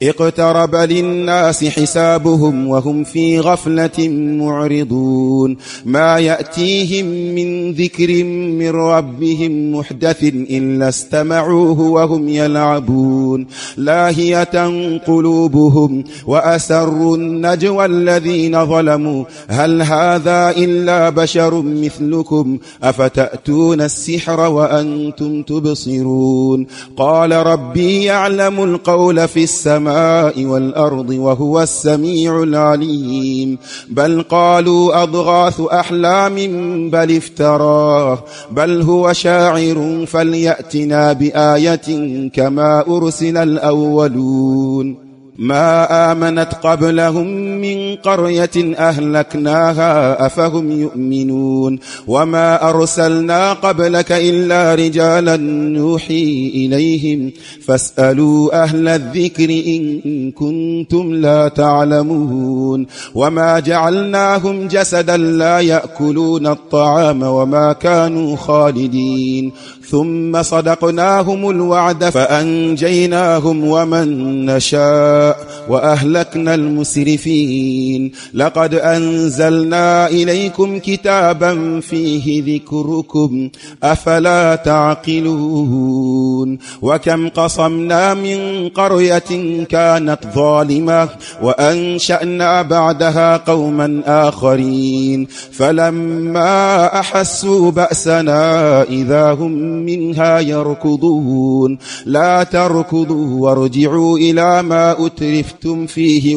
اقترب للناس حسابهم وهم في غفلة معرضون ما يأتيهم من ذكر من ربهم محدث إلا استمعوه وهم يلعبون لاهية قلوبهم وأسروا النجوى الذين ظلموا هل هذا إلا بشر مثلكم أفتأتون السحر وأنتم تبصرون قال ربي يعلم القول في السماء والأرض وهو السميع العليم بل قالوا أضغاث أحلام بل افتراه بل هو شاعر فليأتنا بآية كما أرسل الأولون ما آمنت قبلهم من قرية أهلكناها أفهم يؤمنون وما أرسلنا قبلك إلا رجالا نوحي إليهم فاسألوا أهل الذكر إن كنتم لا تعلمون وما جعلناهم جسدا لا يأكلون الطعام وما كانوا خالدين ثم صدقناهم الوعد فأنجيناهم ومن نشاء وأهلكنا المسرفين لقد أنزلنا إليكم كتابا فيه ذكركم أفلا تعقلون وكم قصمنا من قرية كانت ظالمة وأنشأنا بعدها قوما آخرين فلما أحسوا بأسنا إذا هم منها يركضون لا تركضوا وارجعوا إلى ما أترفتم فيه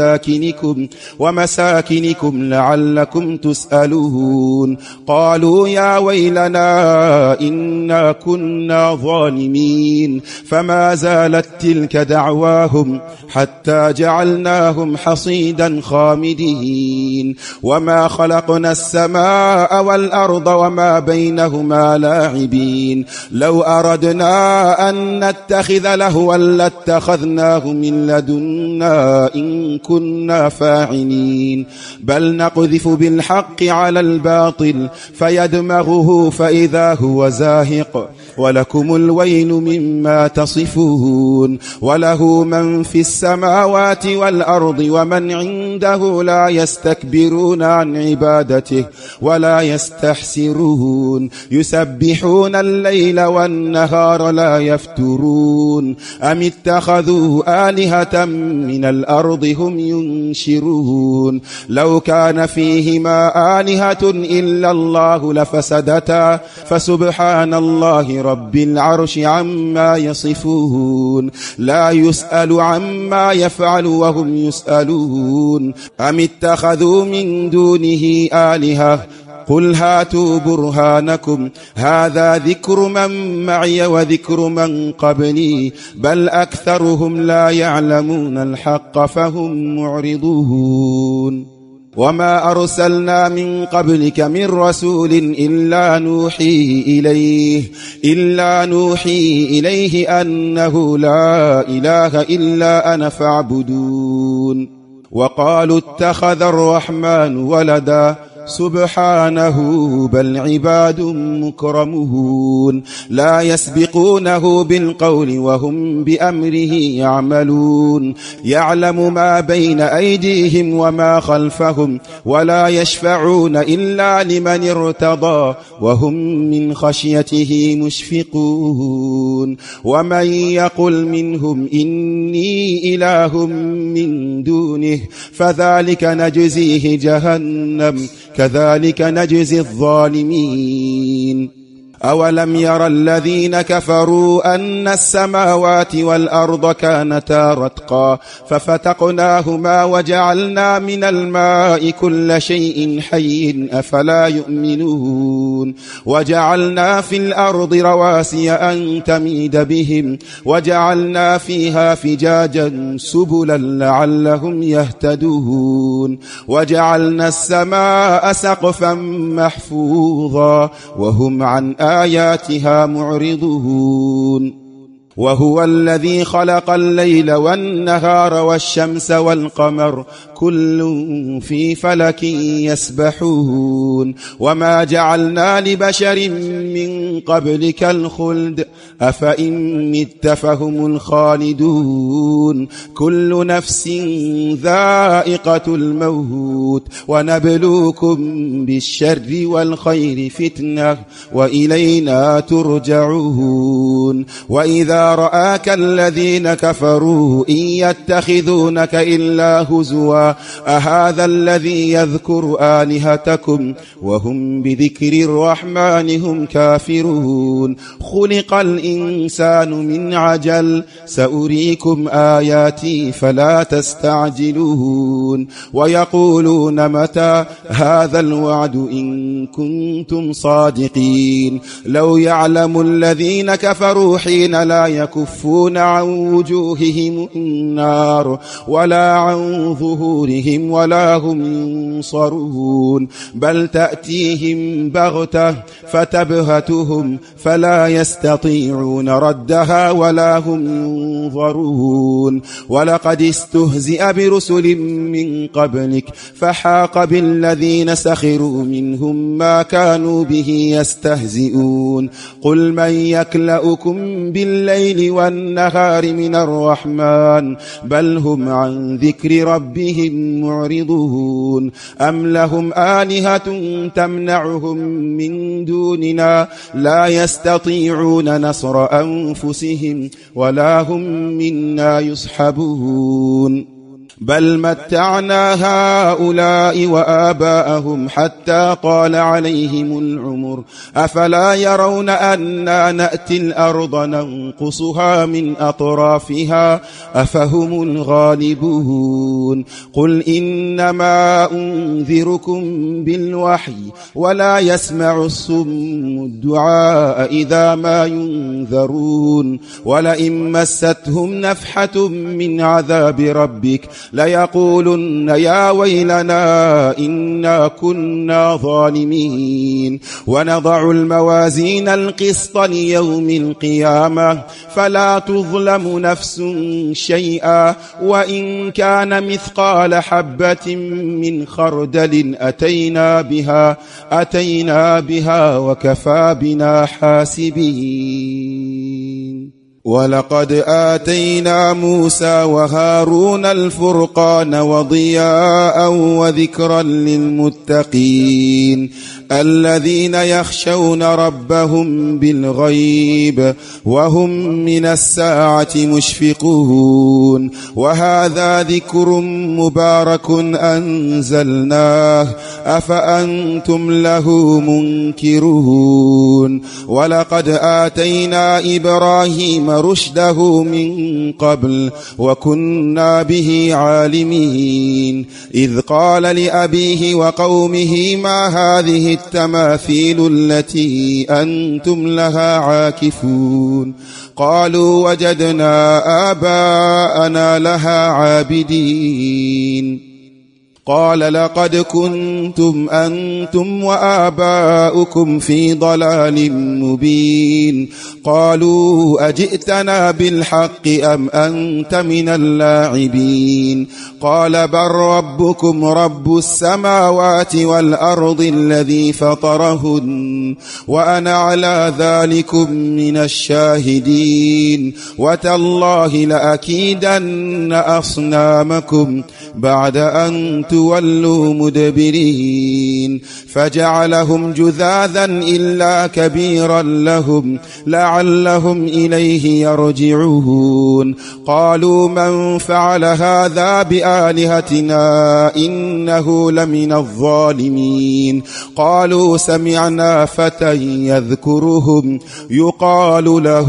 ومساكنكم لعلكم تسألون قالوا يا ويلنا إنا كنا ظالمين فما زالت تلك دعواهم حتى جعلناهم حصيدا خامدين وما خلقنا السماء والأرض وما بينهما لاعبين لو أردنا أن نتخذ لهوا لاتخذناه من لدنا إن كنا فاعلين بل نقذف بالحق على الباطل فيدمغه فإذا هو زاهق ولكم الويل مما تصفون وله من في السماوات والأرض ومن عنده لا يستكبرون عن عبادته ولا يستحسرون يسبحون الليل والنهار لا يفترون أم اتخذوا آلهة من الأرض هم ينشرون لو كان فيهما آلهة إلا الله لفسدتا فسبحان الله رب العرش عما يصفون لا يسأل عما يفعل وهم يسألون أم اتخذوا من دونه آلهة قل هاتوا برهانكم هذا ذكر من معي وذكر من قبلي بل أكثرهم لا يعلمون الحق فهم معرضون وما أرسلنا من قبلك من رسول إلا نوحي إليه أنه لا إله إلا أنا فاعبدون وقالوا اتخذ الرحمن ولدا سبحانه بل عباد مكرمون لا يسبقونه بالقول وهم بأمره يعملون يعلم ما بين أيديهم وما خلفهم ولا يشفعون إلا لمن ارتضى وهم من خشيته مشفقون ومن يقل منهم إني إله من دونه فذلك نجزيه جهنم كذلك نجزي الظالمين أولم ير الذين كفروا أن السماوات والأرض كانتا رتقا ففتقناهما وجعلنا من الماء كل شيء حي أفلا يؤمنون وجعلنا في الأرض رواسي أن تميد بهم وجعلنا فيها فجاجا سبلا لعلهم يهتدون وجعلنا السماء سقفا محفوظا وهم عن آياتها معرضون وهو الذي خلق الليل والنهار والشمس والقمر كل في فلك يسبحون وما جعلنا لبشر من قبلك الخلد أفإن مت فهم الخالدون كل نفس ذائقة الموت ونبلوكم بالشر والخير فتنة وإلينا ترجعون وإذا رآك الذين كفروا إن يتخذونك إلا هزوا أهذا الذي يذكر آلهتكم وهم بذكر الرحمن هم كافرون خلق الإنسان من عجل سأريكم آياتي فلا تستعجلون ويقولون متى هذا الوعد إن كنتم صادقين لو يعلم الذين كفروا حين لا يكفون عن وجوههم النار ولا عن ظهورهم ولا هم ينصرون بل تأتيهم بغتة فتبهتهم فلا يستطيعون ردها ولا هم ينظرون ولقد استهزئ برسل من قبلك فحاق بالذين سخروا منهم ما كانوا به يستهزئون قل من يكلؤكم بالليل والنهار من الرحمن بل هم عن ذكر ربهم معرضون أم لهم آلهة تمنعهم من دوننا لا يستطيعون نصر أنفسهم ولا هم منا يصحبون بل متعنا هؤلاء وآباءهم حتى طال عليهم العمر أفلا يرون أنا نأتي الأرض ننقصها من أطرافها أفهم الغالبون قل إنما أنذركم بالوحي ولا يسمع الصم الدعاء إذا ما ينذرون ولئن مستهم نفحة من عذاب ربك ليقولن يا ويلنا إنا كنا ظالمين ونضع الموازين القسط ليوم القيامة فلا تظلم نفس شيئا وإن كان مثقال حبة من خردل أتينا بها وكفى بنا حاسبين ولقد آتينا موسى وهارون الفرقان وضياء وذكرا للمتقين الذين يخشون ربهم بالغيب وهم من الساعة مشفقون وهذا ذكر مبارك أنزلناه أفأنتم له منكرون ولقد آتينا إبراهيم رشده من قبل وكنا به عالمين إذ قال لأبيه وقومه ما هذه التماثيل التي أنتم لها عاكفون قالوا وجدنا آباءنا لها عابدين قال لقد كنتم أنتم وآباؤكم في ضلال مبين قالوا أجئتنا بالحق أم أنت من اللاعبين قال بل ربكم رب السماوات والأرض الذي فطرهن وأنا على ذلكم من الشاهدين وتالله لأكيدن أصنامكم بعد أن تولوا مدبرين فجعلهم جذاذا إلا كبيرا لهم لعلهم إليه يرجعون قالوا من فعل هذا بآلهتنا إنه لمن الظالمين قالوا سمعنا فتى يذكرهم يقال له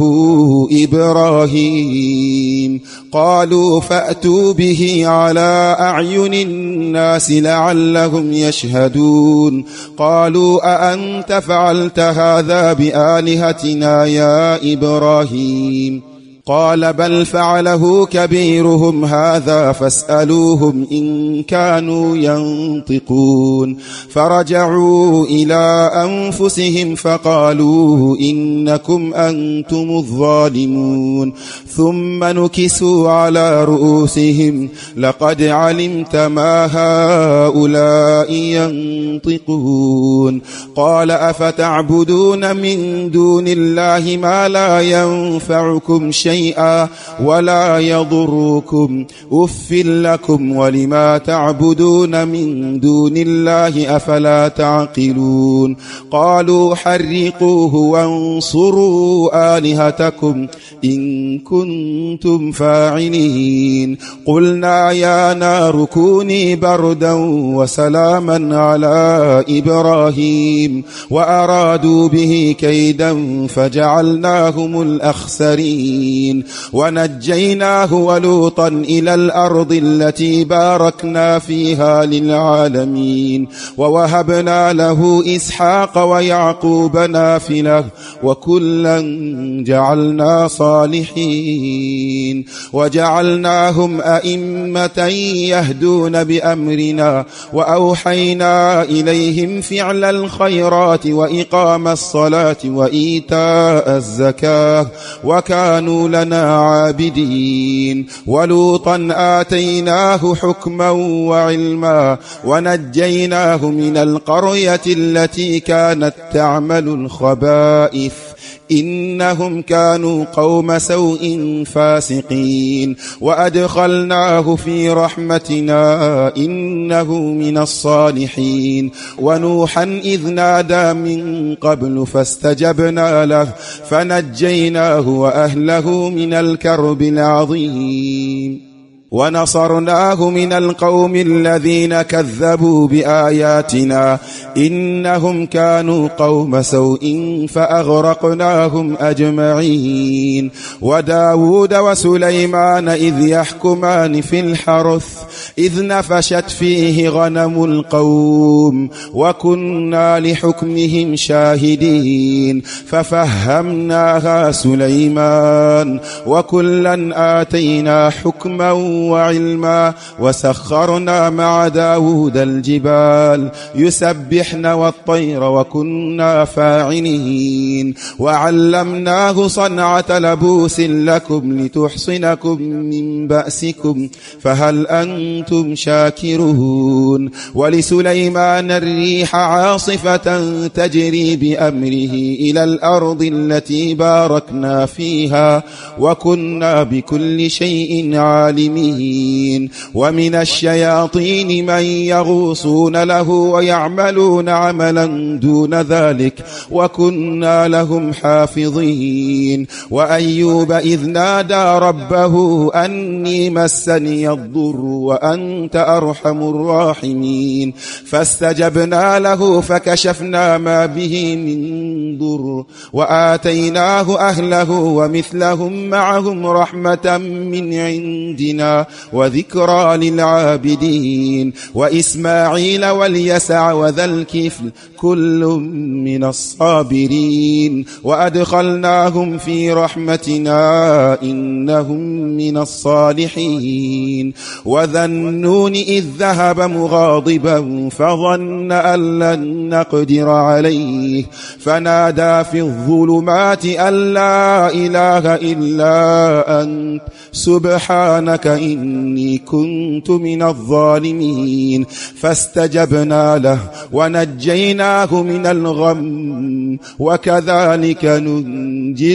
إبراهيم قالوا فأتوا به على أعين الناس لعلهم يشهدون قالوا أأنت فعلت هذا بآلهتنا يا إبراهيم قال بل فعله كبيرهم هذا فاسألوهم إن كانوا ينطقون فرجعوا إلى أنفسهم فقالوا إنكم أنتم الظالمون ثم نكسوا على رؤوسهم لقد علمت ما هؤلاء ينطقون قال أفتعبدون من دون الله ما لا ينفعكم شيئا ولا يضركم أف لكم ولما تعبدون من دون الله أفلا تعقلون قالوا حرقوه وانصروا آلهتكم إن كنتم فاعلين قلنا يا نار كوني بردا وسلاما على إبراهيم وأرادوا به كيدا فجعلناهم الأخسرين ونجيناه ولوطا إلى الأرض التي باركنا فيها للعالمين ووهبنا له إسحاق ويعقوب نافلة وكلا جعلنا صالحين وجعلناهم أئمة يهدون بأمرنا وأوحينا إليهم فعل الخيرات وإقام الصلاة وإيتاء الزكاة وكانوا لنا عابدين ولوطا آتيناه حكما وعلما ونجيناه من القرية التي كانت تعمل الخبائث إنهم كانوا قوم سوء فاسقين وأدخلناه في رحمتنا إنه من الصالحين ونوحا إذ نادى من قبل فاستجبنا له فنجيناه وأهله من الكرب العظيم ونصرناه من القوم الذين كذبوا بآياتنا إنهم كانوا قوم سوء فأغرقناهم أجمعين وداود وسليمان إذ يحكمان في الحرث إذ نفشت فيه غنم القوم وكنا لحكمهم شاهدين ففهمناها سليمان وكلا آتينا حكما وعلما وسخرنا مع داود الجبال يسبحن والطير وكنا فاعلين وعلمناه صنعة لبوس لكم لتحصنكم من بأسكم فهل أنتم شاكرون ولسليمان الريح عاصفة تجري بأمره إلى الأرض التي باركنا فيها وكنا بكل شيء عالمين ومن الشياطين من يغوصون له ويعملون عملا دون ذلك وكنا لهم حافظين وأيوب إذ نادى ربه أني مسني الضر وأنت أرحم الراحمين فاستجبنا له فكشفنا ما به من ضر وآتيناه أهله ومثلهم معهم رحمة من عندنا وذكرى للعابدين وإسماعيل واليسع وذا الكفل كل من الصابرين وأدخلناهم في رحمتنا إنهم من الصالحين وذا النون إذ ذهب مغاضبا فظن أن لن نقدر عليه فنادى في الظلمات أن لا إله إلا أنت سبحانك إني كنت من الظالمين فاستجبنا له ونجيناه من الغم وكذلك ننجي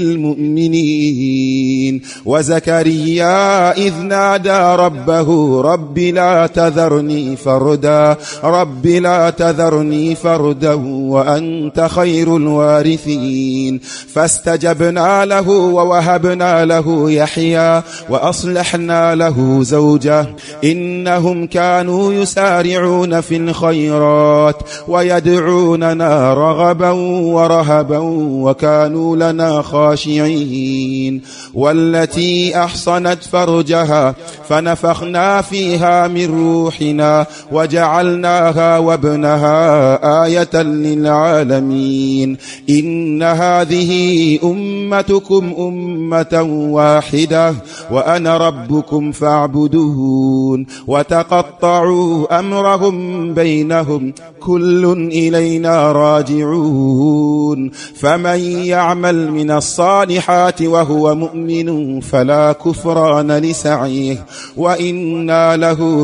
المؤمنين وزكريا إذ نادى ربه رب لا تذرني فردا رب لا تذرني فردا وأنت خير الوارثين فاستجبنا له ووهبنا له يحيى وأصلحنا له زوجه إنهم كانوا يسارعون في الخيرات ويدعوننا رغبا ورهبا وكانوا لنا خاشعين والتي أحصنت فرجها فنفخنا فيه فيها من روحنا وجعلناها وابنها آية للعالمين. إن هذه أمتكم أمة واحدة وأنا ربكم فاعبدون. وتقطعوا أمرهم بينهم كل إلينا راجعون. فمن يعمل من الصالحات وهو مؤمن فلا كفران لسعيه وإنا له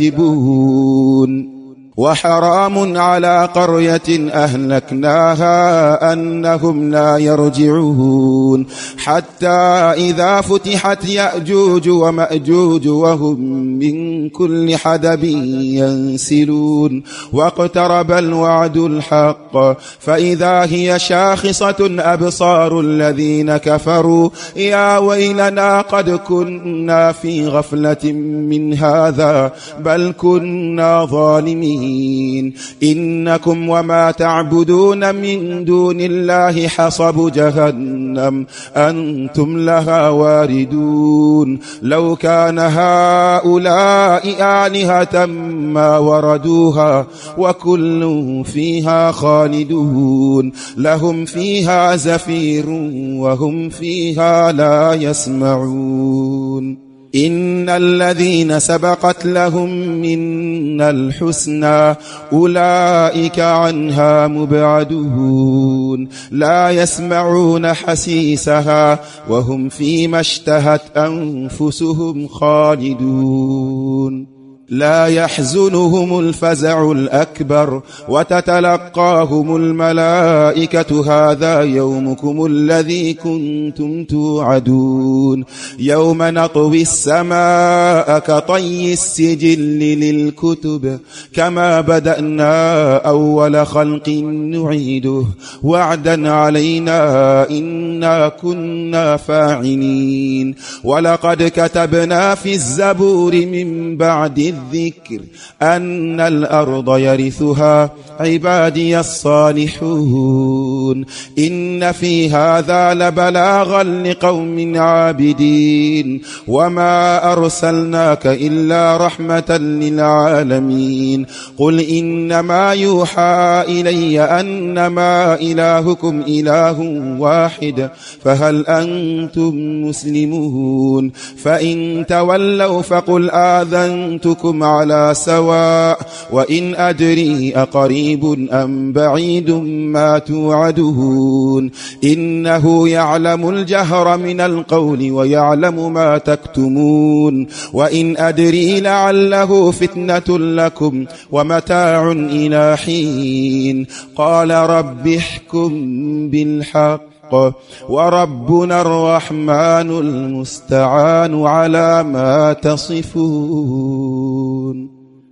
كاتبون. وحرام على قرية أهلكناها أنهم لا يرجعون حتى إذا فتحت يأجوج ومأجوج وهم من كل حدب ينسلون واقترب الوعد الحق فإذا هي شاخصة أبصار الذين كفروا يا ويلنا قد كنا في غفلة من هذا بل كنا ظالمين. إنكم وما تعبدون من دون الله حصب جهنم أنتم لها واردون. لو كان هؤلاء آلهة ما وردوها وكل فيها خالدون لهم فيها زفير وهم فيها لا يسمعون. إن الذين سبقت لهم منا الحسنى أولئك عنها مبعدون لا يسمعون حسيسها وهم فيما اشتهت أنفسهم خالدون. لا يحزنهم الفزع الأكبر وتتلقاهم الملائكة هذا يومكم الذي كنتم توعدون. يوم نطوي السماء كطي السجل للكتب كما بدأنا أول خلق نعيده وعدا علينا إنا كنا فاعلين. ولقد كتبنا في الزبور من بعد الذكر أن الأرض يرثها عبادي الصالحون. إن في هذا لبلاغا لقوم عابدين وما أرسلناك إلا رحمة للعالمين. قل إنما يوحى إلي أنما إلهكم إله واحد فهل أنتم مسلمون؟ فإن تولوا فقل آذنتكم على سواء وإن أدري أقريب أم بعيد ما توعدون. إنه يعلم الجهر من القول ويعلم ما تكتمون. وإن أدري لعله فتنة لكم ومتاع إلى حين. قال رب احكم بالحق وربنا الرحمن المستعان على ما تصفون.